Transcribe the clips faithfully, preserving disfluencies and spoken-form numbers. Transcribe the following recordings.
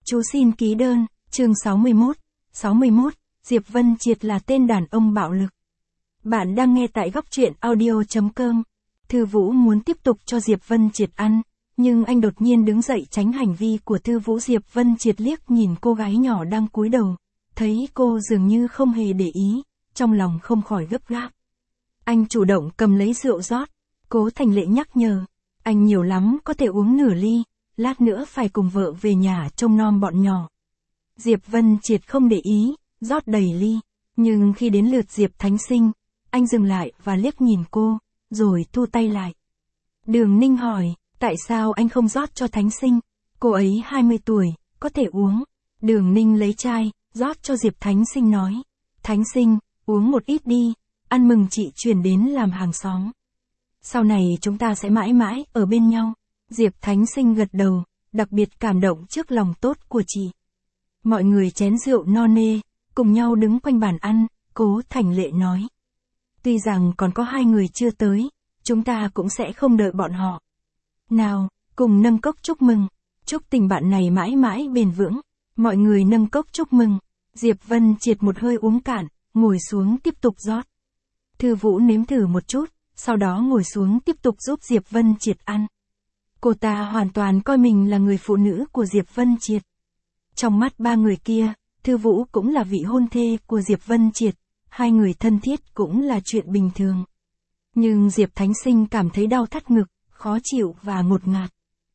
Chú xin ký đơn, chương sáu mươi mốt. sáu mươi mốt, Diệp Vân Triệt là tên đàn ông bạo lực. Bạn đang nghe tại góc truyện audio chấm com. Thư Vũ muốn tiếp tục cho Diệp Vân Triệt ăn, nhưng anh đột nhiên đứng dậy tránh hành vi của Thư Vũ. Diệp Vân Triệt liếc nhìn cô gái nhỏ đang cúi đầu, thấy cô dường như không hề để ý, trong lòng không khỏi gấp gáp. Anh chủ động cầm lấy rượu rót, Cố Thành Lệ nhắc nhở, anh nhiều lắm có thể uống nửa ly, lát nữa phải cùng vợ về nhà trông nom bọn nhỏ. Diệp Vân Triệt không để ý, rót đầy ly, nhưng khi đến lượt Diệp Thánh Sinh, anh dừng lại và liếc nhìn cô, rồi thu tay lại. Đường Ninh hỏi, tại sao anh không rót cho Thánh Sinh? Cô ấy hai mươi tuổi, có thể uống. Đường Ninh lấy chai, rót cho Diệp Thánh Sinh nói, Thánh Sinh, uống một ít đi, ăn mừng chị chuyển đến làm hàng xóm. Sau này chúng ta sẽ mãi mãi ở bên nhau. Diệp Thánh Sinh gật đầu, đặc biệt cảm động trước lòng tốt của chị. Mọi người chén rượu no nê, cùng nhau đứng quanh bàn ăn, Cố Thành Lệ nói. Tuy rằng còn có hai người chưa tới, chúng ta cũng sẽ không đợi bọn họ. Nào, cùng nâng cốc chúc mừng, chúc tình bạn này mãi mãi bền vững. Mọi người nâng cốc chúc mừng. Diệp Vân Triệt một hơi uống cạn, ngồi xuống tiếp tục rót. Thư Vũ nếm thử một chút, sau đó ngồi xuống tiếp tục giúp Diệp Vân Triệt ăn. Cô ta hoàn toàn coi mình là người phụ nữ của Diệp Vân Triệt. Trong mắt ba người kia, Thư Vũ cũng là vị hôn thê của Diệp Vân Triệt, hai người thân thiết cũng là chuyện bình thường. Nhưng Diệp Thánh Sinh cảm thấy đau thắt ngực, khó chịu và ngột ngạt.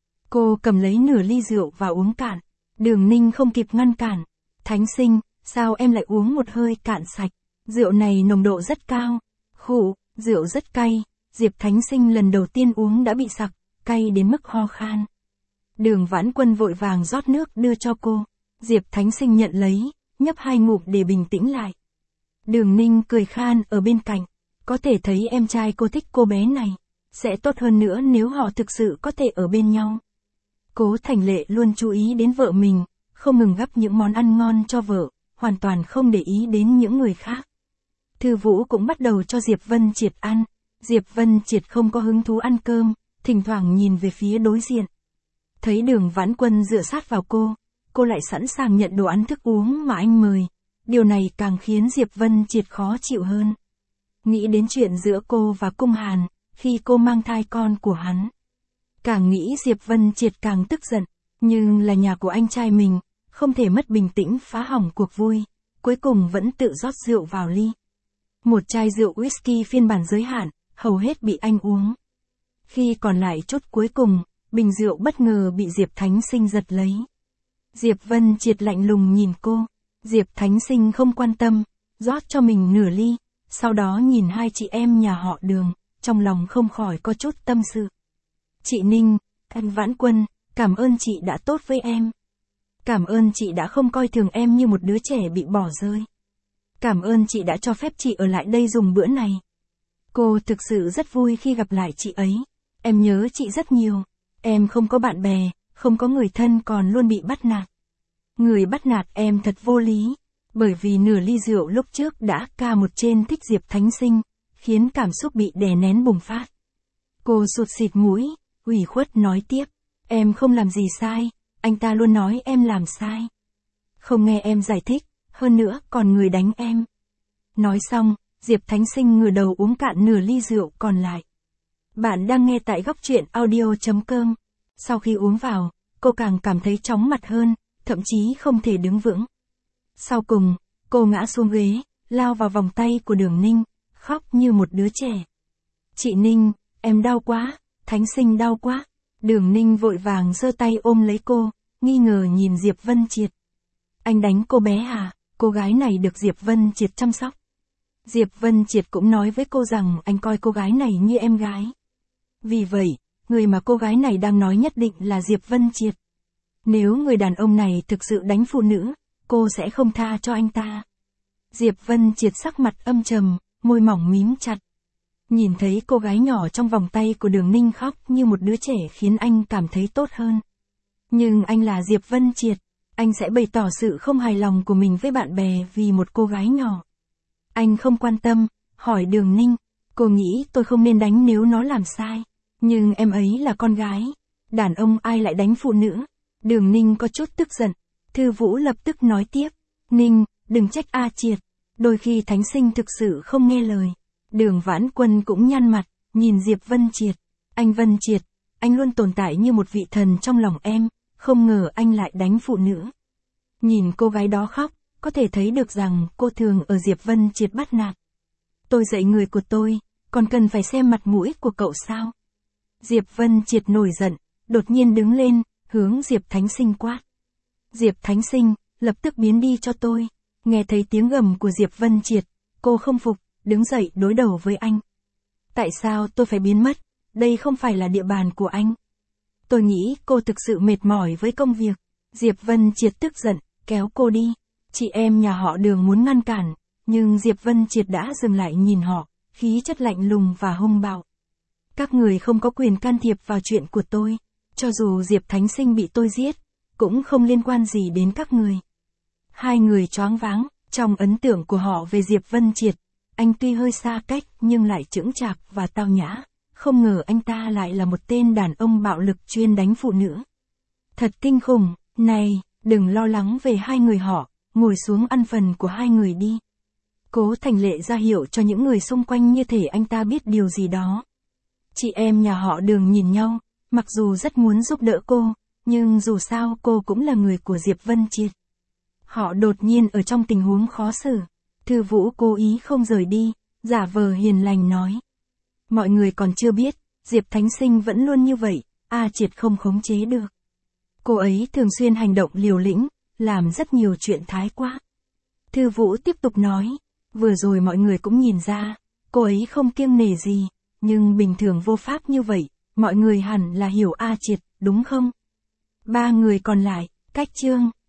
Cô cầm lấy nửa ly rượu và uống cạn. Đường Ninh không kịp ngăn cản. Thánh Sinh, sao em lại uống một hơi cạn sạch? Rượu này nồng độ rất cao. Khụ, rượu rất cay. Diệp Thánh Sinh lần đầu tiên uống đã bị sặc, cay đến mức ho khan. Đường Vãn Quân vội vàng rót nước đưa cho cô. Diệp Thánh Sinh nhận lấy, nhấp hai ngụm để bình tĩnh lại. Đường Ninh cười khan ở bên cạnh. Có thể thấy em trai cô thích cô bé này. Sẽ tốt hơn nữa nếu họ thực sự có thể ở bên nhau. Cố Thành Lệ luôn chú ý đến vợ mình, không ngừng gắp những món ăn ngon cho vợ, hoàn toàn không để ý đến những người khác. Thư Vũ cũng bắt đầu cho Diệp Vân Triệt ăn. Diệp Vân Triệt không có hứng thú ăn cơm, thỉnh thoảng nhìn về phía đối diện. Thấy Đường Vãn Quân dựa sát vào cô, cô lại sẵn sàng nhận đồ ăn thức uống mà anh mời. Điều này càng khiến Diệp Vân Triệt khó chịu hơn. Nghĩ đến chuyện giữa cô và Cung Hàn, khi cô mang thai con của hắn. Càng nghĩ Diệp Vân Triệt càng tức giận, nhưng là nhà của anh trai mình, không thể mất bình tĩnh phá hỏng cuộc vui, cuối cùng vẫn tự rót rượu vào ly. Một chai rượu whisky phiên bản giới hạn, hầu hết bị anh uống. Khi còn lại chút cuối cùng, bình rượu bất ngờ bị Diệp Thánh Sinh giật lấy. Diệp Vân Triệt lạnh lùng nhìn cô, Diệp Thánh Sinh không quan tâm, rót cho mình nửa ly, sau đó nhìn hai chị em nhà họ Đường, trong lòng không khỏi có chút tâm sự. Chị Ninh, anh Vãn Quân, cảm ơn chị đã tốt với em. Cảm ơn chị đã không coi thường em như một đứa trẻ bị bỏ rơi. Cảm ơn chị đã cho phép chị ở lại đây dùng bữa này. Cô thực sự rất vui khi gặp lại chị ấy. Em nhớ chị rất nhiều. Em không có bạn bè, không có người thân còn luôn bị bắt nạt. Người bắt nạt em thật vô lý. Bởi vì nửa ly rượu lúc trước đã ca một trên thích Diệp Thánh Sinh, khiến cảm xúc bị đè nén bùng phát. Cô sụt xịt mũi, ủy khuất nói tiếp. Em không làm gì sai, anh ta luôn nói em làm sai. Không nghe em giải thích, hơn nữa còn người đánh em. Nói xong, Diệp Thánh Sinh ngửa đầu uống cạn nửa ly rượu còn lại. Bạn đang nghe tại góc truyện audio chấm com. Sau khi uống vào, cô càng cảm thấy chóng mặt hơn, thậm chí không thể đứng vững. Sau cùng, cô ngã xuống ghế, lao vào vòng tay của Đường Ninh, khóc như một đứa trẻ. Chị Ninh, em đau quá, Thánh Sinh đau quá. Đường Ninh vội vàng giơ tay ôm lấy cô, nghi ngờ nhìn Diệp Vân Triệt. Anh đánh cô bé à? Cô gái này được Diệp Vân Triệt chăm sóc. Diệp Vân Triệt cũng nói với cô rằng anh coi cô gái này như em gái. Vì vậy, người mà cô gái này đang nói nhất định là Diệp Vân Triệt. Nếu người đàn ông này thực sự đánh phụ nữ, cô sẽ không tha cho anh ta. Diệp Vân Triệt sắc mặt âm trầm, môi mỏng mím chặt. Nhìn thấy cô gái nhỏ trong vòng tay của Đường Ninh khóc như một đứa trẻ khiến anh cảm thấy tốt hơn. Nhưng anh là Diệp Vân Triệt, anh sẽ bày tỏ sự không hài lòng của mình với bạn bè vì một cô gái nhỏ. Anh không quan tâm, hỏi Đường Ninh, cô nghĩ tôi không nên đánh nếu nó làm sai. Nhưng em ấy là con gái, đàn ông ai lại đánh phụ nữ? Đường Ninh có chút tức giận, Thư Vũ lập tức nói tiếp. Ninh, đừng trách A Triệt. Đôi khi Thánh Sinh thực sự không nghe lời. Đường Vãn Quân cũng nhăn mặt, nhìn Diệp Vân Triệt. Anh Vân Triệt, anh luôn tồn tại như một vị thần trong lòng em, không ngờ anh lại đánh phụ nữ. Nhìn cô gái đó khóc, có thể thấy được rằng cô thường ở Diệp Vân Triệt bắt nạt. Tôi dạy người của tôi, còn cần phải xem mặt mũi của cậu sao? Diệp Vân Triệt nổi giận, đột nhiên đứng lên, hướng Diệp Thánh Sinh quát. Diệp Thánh Sinh, lập tức biến đi cho tôi. Nghe thấy tiếng gầm của Diệp Vân Triệt, cô không phục, đứng dậy đối đầu với anh. Tại sao tôi phải biến mất? Đây không phải là địa bàn của anh. Tôi nghĩ cô thực sự mệt mỏi với công việc. Diệp Vân Triệt tức giận, kéo cô đi. Chị em nhà họ Đường muốn ngăn cản, nhưng Diệp Vân Triệt đã dừng lại nhìn họ, khí chất lạnh lùng và hung bạo. Các người không có quyền can thiệp vào chuyện của tôi. Cho dù Diệp Thánh Sinh bị tôi giết, cũng không liên quan gì đến các người. Hai người choáng váng, trong ấn tượng của họ về Diệp Vân Triệt, anh tuy hơi xa cách nhưng lại chững chạc và tao nhã, không ngờ anh ta lại là một tên đàn ông bạo lực chuyên đánh phụ nữ. Thật kinh khủng, này, đừng lo lắng về hai người họ, ngồi xuống ăn phần của hai người đi. Cố Thành Lệ ra hiệu cho những người xung quanh như thể anh ta biết điều gì đó. Chị em nhà họ Đường nhìn nhau, mặc dù rất muốn giúp đỡ cô, nhưng dù sao cô cũng là người của Diệp Vân Triệt. Họ đột nhiên ở trong tình huống khó xử. Thư Vũ cố ý không rời đi, giả vờ hiền lành nói. Mọi người còn chưa biết, Diệp Thánh Sinh vẫn luôn như vậy, A Triệt không khống chế được. Cô ấy thường xuyên hành động liều lĩnh, làm rất nhiều chuyện thái quá. Thư Vũ tiếp tục nói, vừa rồi mọi người cũng nhìn ra, cô ấy không kiêng nể gì, nhưng bình thường vô pháp như vậy, mọi người hẳn là hiểu A Triệt, đúng không? Ba người còn lại, Cách Chương.